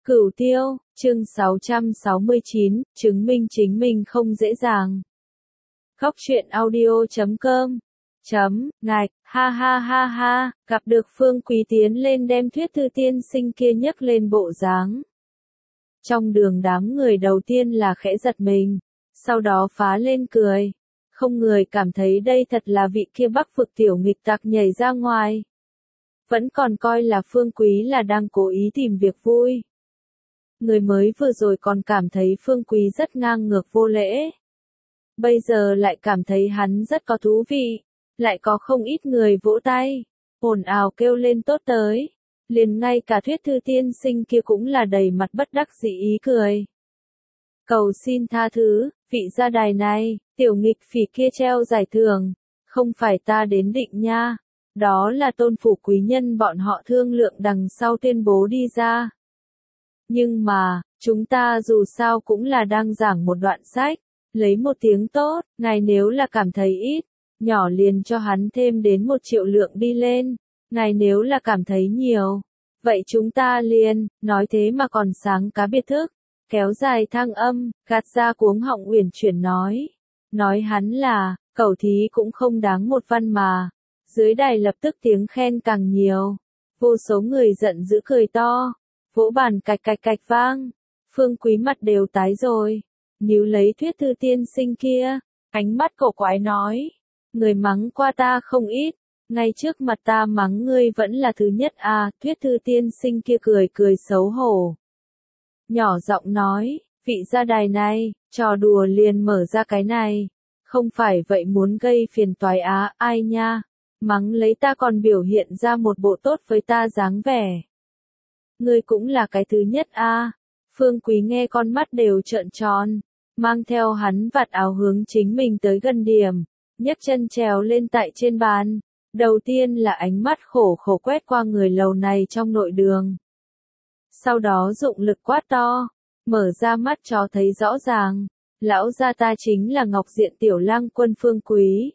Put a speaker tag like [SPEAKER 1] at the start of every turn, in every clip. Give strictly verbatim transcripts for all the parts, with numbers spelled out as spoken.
[SPEAKER 1] Cửu Tiêu, chương sáu trăm sáu mươi chín, chứng minh chính mình không dễ dàng. Góc truyện audio chấm com chấm, ngạch, ha ha ha ha, gặp được Phương Quý tiến lên đem Thuyết Thư tiên sinh kia nhấc lên bộ dáng. Trong đường đám người đầu tiên là khẽ giật mình, sau đó phá lên cười. Không người cảm thấy đây thật là vị kia Bắc vực tiểu nghịch tặc nhảy ra ngoài. Vẫn còn coi là Phương Quý là đang cố ý tìm việc vui. Người mới vừa rồi còn cảm thấy Phương Quý rất ngang ngược vô lễ. Bây giờ lại cảm thấy hắn rất có thú vị, lại có không ít người vỗ tay, ồn ào kêu lên tốt tới. Liền ngay cả Thuyết Thư tiên sinh kia cũng là đầy mặt bất đắc dĩ ý cười. Cầu xin tha thứ, vị gia đài này, tiểu nghịch phỉ kia treo giải thưởng, không phải ta đến định nha. Đó là Tôn phủ quý nhân bọn họ thương lượng đằng sau tuyên bố đi ra. Nhưng mà, chúng ta dù sao cũng là đang giảng một đoạn sách, lấy một tiếng tốt, ngài nếu là cảm thấy ít, nhỏ liền cho hắn thêm đến một triệu lượng đi lên, ngài nếu là cảm thấy nhiều, vậy chúng ta liền, nói thế mà còn sáng cá biệt thức, kéo dài thăng âm, gạt ra cuống họng uyển chuyển nói, nói hắn là, cẩu thí cũng không đáng một văn mà, dưới đài lập tức tiếng khen càng nhiều, vô số người giận dữ cười to. Vỗ bàn cạch cạch cạch vang, Phương Quý mặt đều tái rồi, níu lấy Thuyết Thư tiên sinh kia, ánh mắt cổ quái nói, người mắng qua ta không ít, ngay trước mặt ta mắng ngươi vẫn là thứ nhất à, Thuyết Thư tiên sinh kia cười cười xấu hổ. Nhỏ giọng nói, vị gia đài này, trò đùa liền mở ra cái này, không phải vậy muốn gây phiền toái á, ai nha, mắng lấy ta còn biểu hiện ra một bộ tốt với ta dáng vẻ. Ngươi cũng là cái thứ nhất a. À. Phương Quý nghe con mắt đều trợn tròn, mang theo hắn vạt áo hướng chính mình tới gần điểm, nhấc chân trèo lên tại trên bàn. Đầu tiên là ánh mắt khổ khổ quét qua người lầu này trong nội đường. Sau đó dụng lực quát to, mở ra mắt cho thấy rõ ràng, lão gia ta chính là Ngọc Diện tiểu lang quân Phương Quý.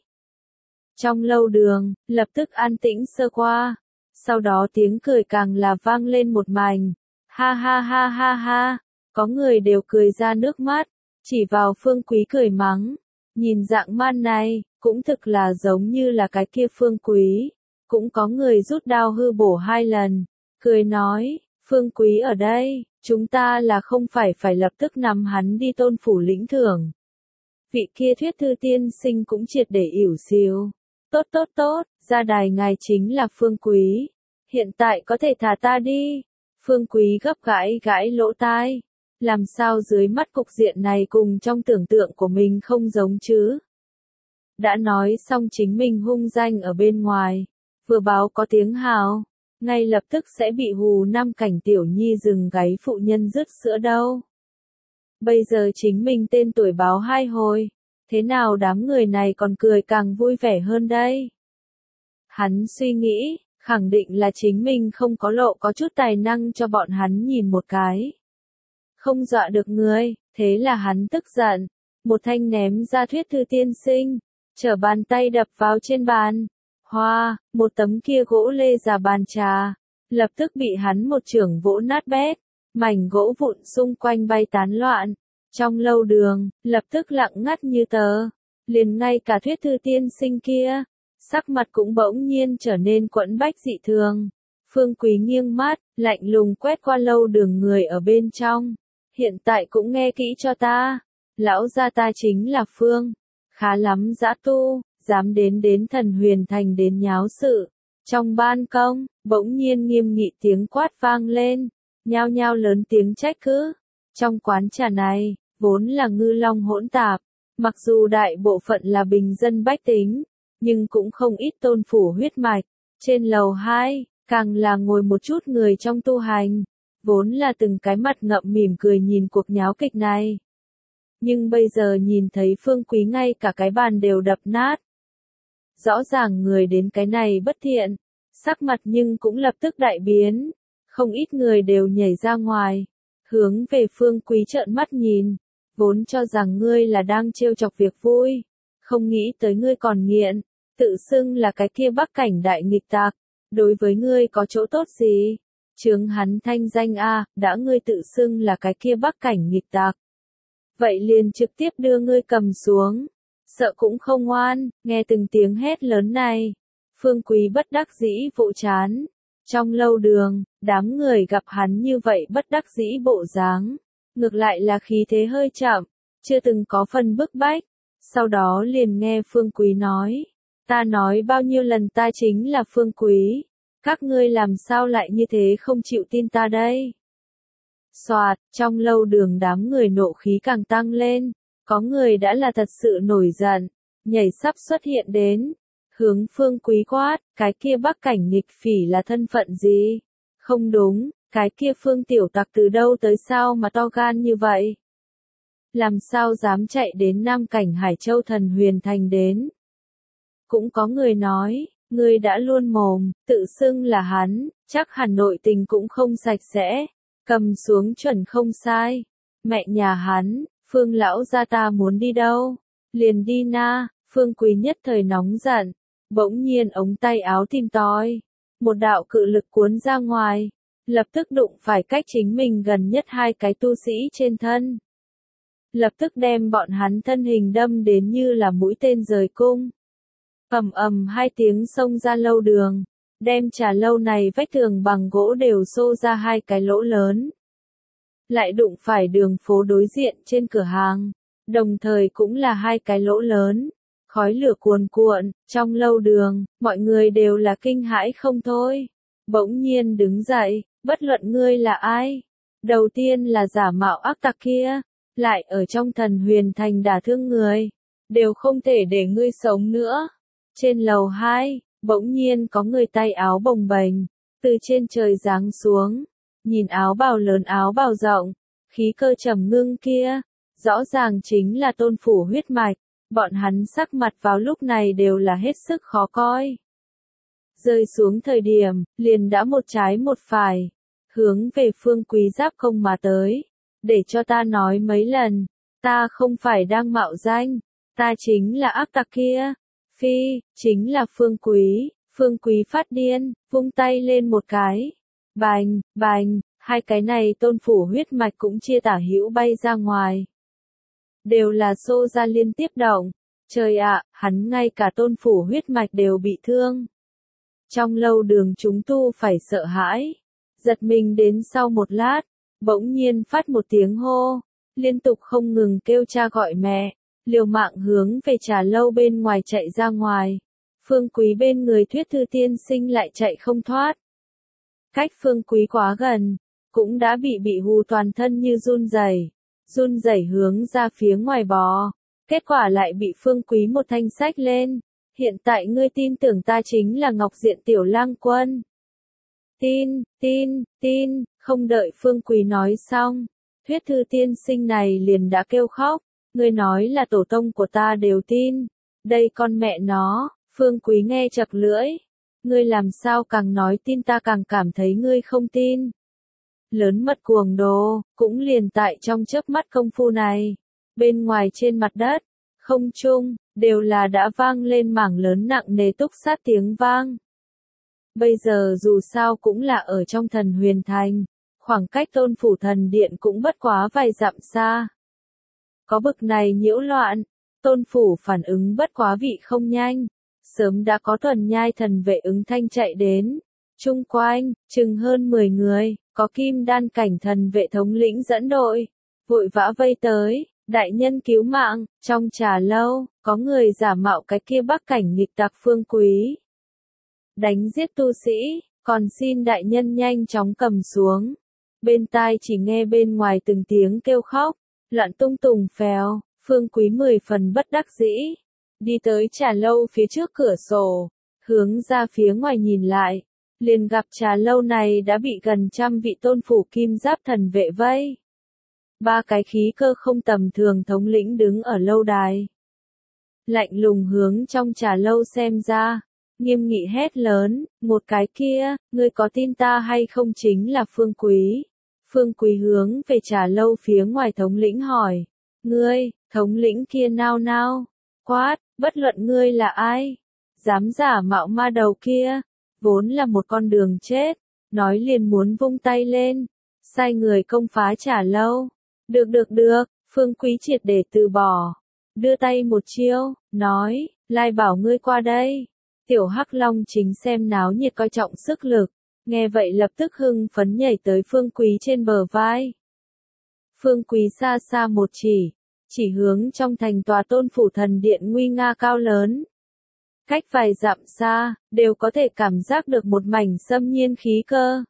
[SPEAKER 1] Trong lâu đường, lập tức an tĩnh sơ qua. Sau đó tiếng cười càng là vang lên một mảnh, ha ha ha ha ha, có người đều cười ra nước mắt, chỉ vào Phương Quý cười mắng, nhìn dạng man này, cũng thực là giống như là cái kia Phương Quý, cũng có người rút đao hư bổ hai lần, cười nói, Phương Quý ở đây, chúng ta là không phải phải lập tức nắm hắn đi Tôn phủ lĩnh thưởng. Vị kia Thuyết Thư tiên sinh cũng triệt để ỉu xìu. Tốt tốt tốt, gia đài ngài chính là Phương Quý. Hiện tại có thể thả ta đi. Phương Quý gấp gãi gãi lỗ tai. Làm sao dưới mắt cục diện này cùng trong tưởng tượng của mình không giống chứ? Đã nói xong chính mình hung danh ở bên ngoài. Vừa báo có tiếng hào. Ngay lập tức sẽ bị hù năm cảnh tiểu nhi rừng gáy phụ nhân rứt sữa đâu. Bây giờ chính mình tên tuổi báo hai hồi. Thế nào đám người này còn cười càng vui vẻ hơn đây? Hắn suy nghĩ, khẳng định là chính mình không có lộ có chút tài năng cho bọn hắn nhìn một cái. Không dọa được người, thế là hắn tức giận, một thanh ném ra Thuyết Thư tiên sinh, trở bàn tay đập vào trên bàn. Hoa, một tấm kia gỗ lê già bàn trà, lập tức bị hắn một chưởng vỗ nát bét, mảnh gỗ vụn xung quanh bay tán loạn. Trong lâu đường, lập tức lặng ngắt như tờ, liền ngay cả Thuyết Thư tiên sinh kia, sắc mặt cũng bỗng nhiên trở nên quẫn bách dị thường. Phương Quý nghiêng mắt, lạnh lùng quét qua lâu đường người ở bên trong. Hiện tại cũng nghe kỹ cho ta, lão gia ta chính là Phương, khá lắm dã tu, dám đến đến Thần Huyền Thành đến nháo sự. Trong ban công, bỗng nhiên nghiêm nghị tiếng quát vang lên, nhao nhao lớn tiếng trách cứ. Trong quán trà này, vốn là ngư long hỗn tạp, mặc dù đại bộ phận là bình dân bách tính, nhưng cũng không ít tôn phủ huyết mạch. Trên lầu hai, càng là ngồi một chút người trong tu hành, vốn là từng cái mặt ngậm mỉm cười nhìn cuộc nháo kịch này. Nhưng bây giờ nhìn thấy Phương Quý ngay cả cái bàn đều đập nát. Rõ ràng người đến cái này bất thiện, sắc mặt nhưng cũng lập tức đại biến, không ít người đều nhảy ra ngoài. Hướng về Phương Quý trợn mắt nhìn, vốn cho rằng ngươi là đang trêu chọc việc vui, không nghĩ tới ngươi còn nghiện, tự xưng là cái kia Bắc cảnh đại nghịch tặc, đối với ngươi có chỗ tốt gì? chướng hắn thanh danh a, đã ngươi tự xưng là cái kia Bắc Cảnh nghịch tặc. Vậy liền trực tiếp đưa ngươi cầm xuống, sợ cũng không ngoan, nghe từng tiếng hét lớn này. Phương Quý bất đắc dĩ vỗ chán. Trong lâu đường, đám người gặp hắn như vậy bất đắc dĩ bộ dáng, ngược lại là khí thế hơi chậm, chưa từng có phần bức bách. Sau đó liền nghe Phương Quý nói, ta nói bao nhiêu lần ta chính là Phương Quý, các ngươi làm sao lại như thế không chịu tin ta đây? Soạt, trong lâu đường đám người nộ khí càng tăng lên, có người đã là thật sự nổi giận, nhảy sắp xuất hiện đến, hướng Phương Quý quát, cái kia Bắc Cảnh nghịch phỉ là thân phận gì? Không đúng, cái kia Phương tiểu tặc từ đâu tới sao mà to gan như vậy? Làm sao dám chạy đến Nam Cảnh Hải Châu Thần Huyền Thành đến? Cũng có người nói, ngươi đã luôn mồm, tự xưng là hắn, chắc hẳn nội tình cũng không sạch sẽ, cầm xuống chuẩn không sai. Mẹ nhà hắn, Phương lão gia ta muốn đi đâu? Liền đi na. Phương Quý nhất thời nóng giận, bỗng nhiên ống tay áo tìm tòi, một đạo cự lực cuốn ra ngoài, lập tức đụng phải cách chính mình gần nhất hai cái tu sĩ trên thân. Lập tức đem bọn hắn thân hình đâm đến như là mũi tên rời cung. Ầm ầm hai tiếng xông ra lâu đường, đem trà lâu này vách tường bằng gỗ đều xô ra hai cái lỗ lớn. Lại đụng phải đường phố đối diện trên cửa hàng, đồng thời cũng là hai cái lỗ lớn. Khói lửa cuồn cuộn, trong lâu đường, mọi người đều là kinh hãi không thôi. Bỗng nhiên đứng dậy, bất luận ngươi là ai. Đầu tiên là giả mạo ác tặc kia, lại ở trong Thần Huyền Thành đả thương người, đều không thể để ngươi sống nữa. Trên lầu hai, bỗng nhiên có người tay áo bồng bềnh, từ trên trời giáng xuống, nhìn áo bào lớn áo bào rộng, khí cơ trầm ngưng kia, rõ ràng chính là Tôn Phủ huyết mạch. Bọn hắn sắc mặt vào lúc này đều là hết sức khó coi. Rơi xuống thời điểm, liền đã một trái một phải, hướng về Phương Quý giáp công mà tới. Để cho ta nói mấy lần, ta không phải đang mạo danh, ta chính là ác tặc kia. Phi, chính là Phương Quý. Phương Quý phát điên, vung tay lên một cái. Bành, bành, hai cái này Tôn Phủ huyết mạch cũng chia tả hữu bay ra ngoài. Đều là xô ra liên tiếp động. Trời ạ, hắn ngay cả Tôn Phủ huyết mạch đều bị thương. Trong lâu đường chúng tu phải sợ hãi. Giật mình đến sau một lát, bỗng nhiên phát một tiếng hô, liên tục không ngừng kêu cha gọi mẹ, liều mạng hướng về trà lâu bên ngoài chạy ra ngoài. Phương Quý bên người Thuyết Thư tiên sinh lại chạy không thoát. Cách Phương Quý quá gần, cũng đã bị bị hù toàn thân như run rẩy. Run rẩy hướng ra phía ngoài bò, kết quả lại bị Phương Quý một thanh sách lên. Hiện tại ngươi tin tưởng ta chính là Ngọc Diện Tiểu Lang Quân. Tin, tin, tin, không đợi Phương Quý nói xong, Thuyết Thư tiên sinh này liền đã kêu khóc, ngươi nói là tổ tông của ta đều tin, đây con mẹ nó. Phương Quý nghe chặt lưỡi, ngươi làm sao càng nói tin ta càng cảm thấy ngươi không tin. Lớn mật cuồng đồ, cũng liền tại trong chớp mắt công phu này, bên ngoài trên mặt đất, không trung, đều là đã vang lên mảng lớn nặng nề túc sát tiếng vang. Bây giờ dù sao cũng là ở trong Thần Huyền Thành, khoảng cách Tôn Phủ Thần Điện cũng bất quá vài dặm xa. Có bực này nhiễu loạn, Tôn Phủ phản ứng bất quá vị không nhanh, sớm đã có tuần nhai thần vệ ứng thanh chạy đến. Chung quanh, chừng hơn mười người, có kim đan cảnh thần vệ thống lĩnh dẫn đội, vội vã vây tới, đại nhân cứu mạng. Trong trà lâu, có người giả mạo cái kia Bắc Cảnh nghịch tặc Phương Quý. Đánh giết tu sĩ, còn xin đại nhân nhanh chóng cầm xuống. Bên tai chỉ nghe bên ngoài từng tiếng kêu khóc, loạn tung tùng phèo. Phương Quý mười phần bất đắc dĩ, đi tới trà lâu phía trước cửa sổ, hướng ra phía ngoài nhìn lại, liền gặp trà lâu này đã bị gần trăm vị Tôn Phủ kim giáp thần vệ vây. Ba cái khí cơ không tầm thường thống lĩnh đứng ở lâu đài, lạnh lùng hướng trong trà lâu xem ra, nghiêm nghị hét lớn, một cái kia, ngươi có tin ta hay không chính là Phương Quý. Phương Quý hướng về trà lâu phía ngoài thống lĩnh hỏi, ngươi, thống lĩnh kia nao nao, quát, bất luận ngươi là ai, dám giả mạo ma đầu kia, vốn là một con đường chết, nói liền muốn vung tay lên, sai người công phá Trà Lâu. Được được được, Phương Quý triệt để từ bỏ, đưa tay một chiêu, nói, Lai bảo ngươi qua đây. Tiểu Hắc Long chính xem náo nhiệt coi trọng sức lực, nghe vậy lập tức hưng phấn nhảy tới Phương Quý trên bờ vai. Phương Quý xa xa một chỉ, chỉ hướng trong thành tòa Tôn Phủ Thần Điện nguy nga cao lớn. Cách vài dặm xa, đều có thể cảm giác được một mảnh xâm nhiên khí cơ.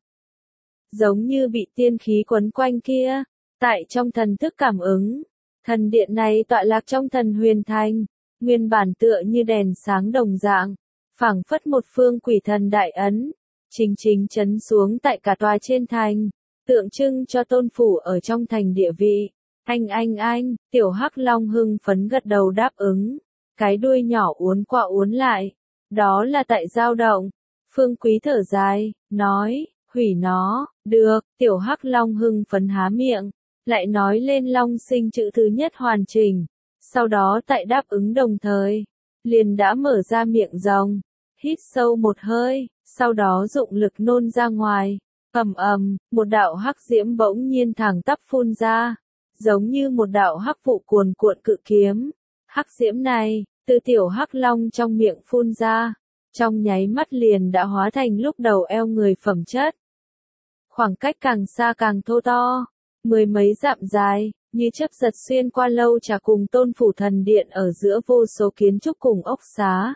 [SPEAKER 1] Giống như bị tiên khí quấn quanh kia, tại trong thần thức cảm ứng, thần điện này tọa lạc trong thần huyền thành, nguyên bản tựa như đèn sáng đồng dạng, phảng phất một phương quỷ thần đại ấn, chính chính chấn xuống tại cả tòa trên thành, tượng trưng cho Tôn Phủ ở trong thành địa vị. Anh anh anh, Tiểu Hắc Long hưng phấn gật đầu đáp ứng, cái đuôi nhỏ uốn qua uốn lại, đó là tại dao động. Phương Quý thở dài, nói, hủy nó, được. Tiểu Hắc Long hưng phấn há miệng, lại nói lên Long Sinh chữ thứ nhất hoàn chỉnh, sau đó tại đáp ứng đồng thời, liền đã mở ra miệng rồng, hít sâu một hơi, sau đó dụng lực nôn ra ngoài, ầm ầm, một đạo hắc diễm bỗng nhiên thẳng tắp phun ra, giống như một đạo hắc vụ cuồn cuộn cự kiếm. Hắc diễm này, từ Tiểu Hắc Long trong miệng phun ra, trong nháy mắt liền đã hóa thành lúc đầu eo người phẩm chất. Khoảng cách càng xa càng thô to, mười mấy dặm dài, như chớp giật xuyên qua lâu trà cùng Tôn Phủ Thần Điện ở giữa vô số kiến trúc cùng ốc xá.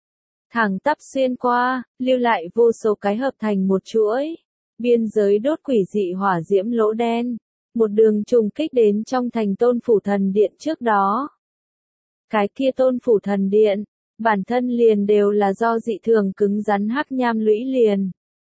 [SPEAKER 1] Thẳng tắp xuyên qua, lưu lại vô số cái hợp thành một chuỗi, biên giới đốt quỷ dị hỏa diễm lỗ đen, một đường trùng kích đến trong thành Tôn Phủ Thần Điện trước đó. Cái kia Tôn Phủ Thần Điện, bản thân liền đều là do dị thường cứng rắn hắc nham lũy liền.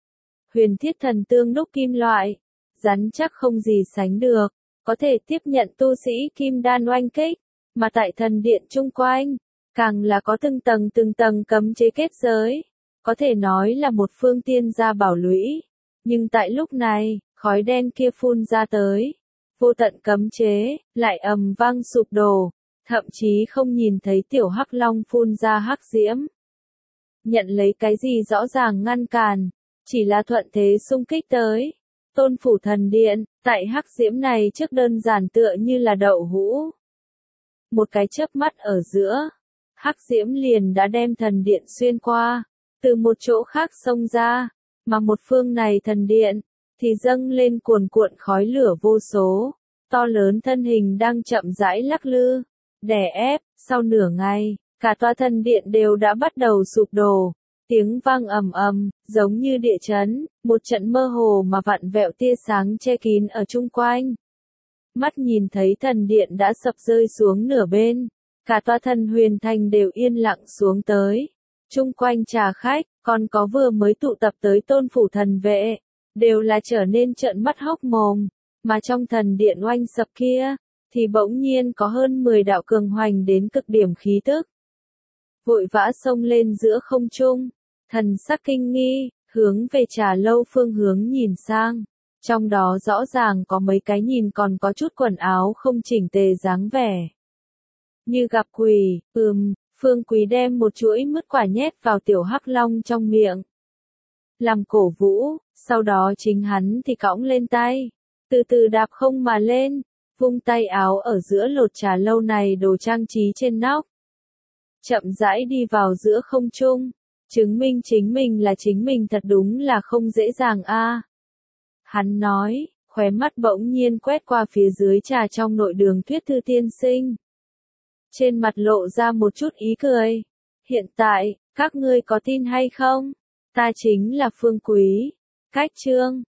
[SPEAKER 1] Huyền thiết thần tương đúc kim loại, rắn chắc không gì sánh được, có thể tiếp nhận tu sĩ kim đan oanh kích, mà tại thần điện chung quanh, càng là có từng tầng từng tầng cấm chế kết giới, có thể nói là một phương tiên gia bảo lũy. Nhưng tại lúc này, khói đen kia phun ra tới, vô tận cấm chế, lại ầm vang sụp đổ, thậm chí không nhìn thấy Tiểu Hắc Long phun ra hắc diễm. Nhận lấy cái gì rõ ràng ngăn cản, chỉ là thuận thế xung kích tới. Tôn Phủ Thần Điện, tại hắc diễm này trước đơn giản tựa như là đậu hũ. Một cái chớp mắt ở giữa, hắc diễm liền đã đem thần điện xuyên qua, từ một chỗ khác xông ra, mà một phương này thần điện, thì dâng lên cuồn cuộn khói lửa vô số, to lớn thân hình đang chậm rãi lắc lư, đè ép. Sau nửa ngày, cả tòa thần điện đều đã bắt đầu sụp đổ. Tiếng vang ầm ầm, giống như địa chấn, một trận mơ hồ mà vặn vẹo tia sáng che kín ở chung quanh. Mắt nhìn thấy thần điện đã sập rơi xuống nửa bên, cả tòa thần huyền thành đều yên lặng xuống tới. Chung quanh trà khách, còn có vừa mới tụ tập tới Tôn Phủ thần vệ, đều là trở nên trợn mắt hốc mồm, mà trong thần điện oanh sập kia, thì bỗng nhiên có hơn mười đạo cường hoành đến cực điểm khí tức. Vội vã xông lên giữa không trung, thần sắc kinh nghi, hướng về Trà Lâu phương hướng nhìn sang. Trong đó rõ ràng có mấy cái nhìn còn có chút quần áo không chỉnh tề dáng vẻ. Như gặp quỷ, ừm, Phương Quý đem một chuỗi mứt quả nhét vào Tiểu Hắc Long trong miệng. Làm cổ vũ, sau đó chính hắn thì cõng lên tay, từ từ đạp không mà lên, vung tay áo ở giữa lột Trà Lâu này đồ trang trí trên nóc. Chậm rãi đi vào giữa không trung, chứng minh chính mình là chính mình thật đúng là không dễ dàng a. Hắn nói, khóe mắt bỗng nhiên quét qua phía dưới trà trong nội đường Tuyết Thư tiên sinh. Trên mặt lộ ra một chút ý cười. Hiện tại, các ngươi có tin hay không? Ta chính là Phương Quý. Cách chương